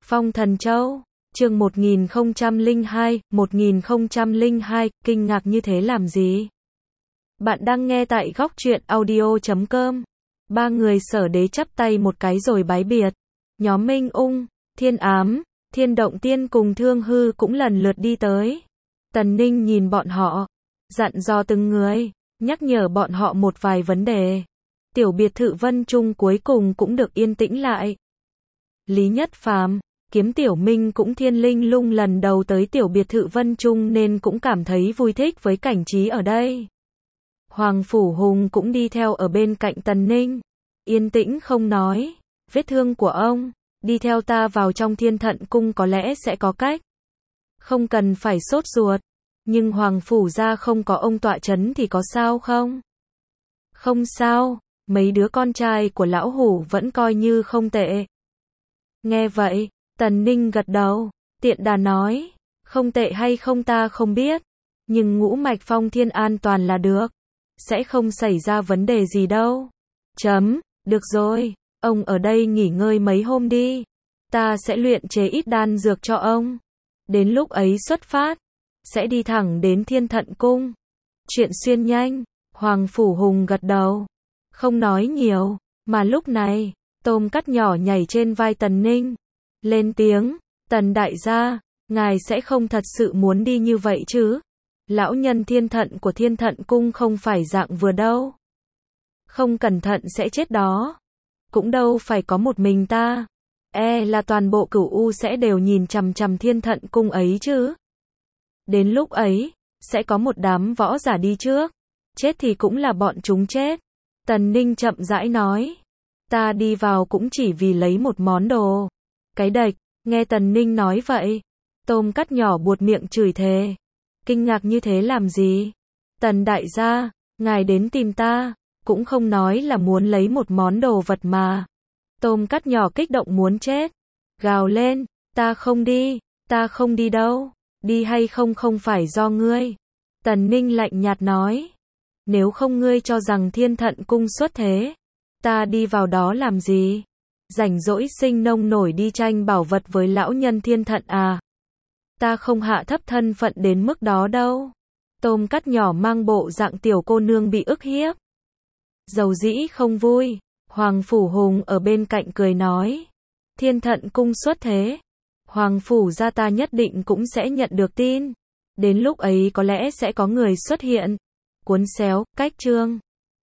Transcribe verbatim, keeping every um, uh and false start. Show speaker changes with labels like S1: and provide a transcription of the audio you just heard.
S1: Phong Thần Châu, chương một nghìn không trăm lẻ hai, một nghìn không trăm lẻ hai, kinh ngạc như thế làm gì? Bạn đang nghe tại góc truyện audio chấm com. Ba người Sở Đế chắp tay một cái rồi bái biệt. Nhóm Minh Ung, Thiên Ám, Thiên Động Tiên cùng Thương Hư cũng lần lượt đi tới. Tần Ninh nhìn bọn họ, dặn dò từng người, nhắc nhở bọn họ một vài vấn đề. Tiểu biệt thự Vân Trung cuối cùng cũng được yên tĩnh lại. Lý Nhất Phàm, Kiếm Tiểu Minh cũng thiên linh lung lần đầu tới tiểu biệt thự Vân Trung nên cũng cảm thấy vui thích với cảnh trí ở đây. Hoàng Phủ Hùng cũng đi theo ở bên cạnh Tần Ninh, yên tĩnh không nói. Vết thương của ông, đi theo ta vào trong Thiên Thận Cung có lẽ sẽ có cách. Không cần phải sốt ruột, nhưng Hoàng Phủ gia không có ông tọa chấn thì có sao không? Không sao, mấy đứa con trai của lão hủ vẫn coi như không tệ. Nghe vậy, Tần Ninh gật đầu, tiện đà nói, không tệ hay không ta không biết, nhưng ngũ mạch phong thiên an toàn là được, sẽ không xảy ra vấn đề gì đâu. Chấm, được rồi, ông ở đây nghỉ ngơi mấy hôm đi, ta sẽ luyện chế ít đan dược cho ông. Đến lúc ấy xuất phát, sẽ đi thẳng đến Thiên Thận Cung. Chuyện xuyên nhanh, Hoàng Phủ Hùng gật đầu, không nói nhiều, mà lúc này, Tôm Cắt nhỏ nhảy trên vai Tần Ninh, lên tiếng, Tần đại gia, ngài sẽ không thật sự muốn đi như vậy chứ? Lão nhân thiên thận của Thiên Thận Cung không phải dạng vừa đâu. Không cẩn thận sẽ chết đó. Cũng đâu phải có một mình ta. E là toàn bộ Cửu U sẽ đều nhìn chằm chằm Thiên Thận Cung ấy chứ. Đến lúc ấy, sẽ có một đám võ giả đi trước. Chết thì cũng là bọn chúng chết. Tần Ninh chậm rãi nói. Ta đi vào cũng chỉ vì lấy một món đồ. Cái đệch, nghe Tần Ninh nói vậy. Tôm Cắt nhỏ buột miệng chửi thề. Kinh ngạc như thế làm gì? Tần đại gia, ngài đến tìm ta, cũng không nói là muốn lấy một món đồ vật mà. Tôm Cắt nhỏ kích động muốn chết. Gào lên, ta không đi, ta không đi đâu. Đi hay không không phải do ngươi. Tần Ninh lạnh nhạt nói. Nếu không ngươi cho rằng Thiên Thận Cung xuất thế, ta đi vào đó làm gì? Rảnh rỗi sinh nông nổi đi tranh bảo vật với lão nhân Thiên Thận à? Ta không hạ thấp thân phận đến mức đó đâu. Tôm Cắt nhỏ mang bộ dạng tiểu cô nương bị ức hiếp. Dầu dĩ không vui, Hoàng Phủ Hùng ở bên cạnh cười nói. Thiên Thận Cung xuất thế, Hoàng Phủ gia ta nhất định cũng sẽ nhận được tin. Đến lúc ấy có lẽ sẽ có người xuất hiện. Cuốn xéo, cách chương.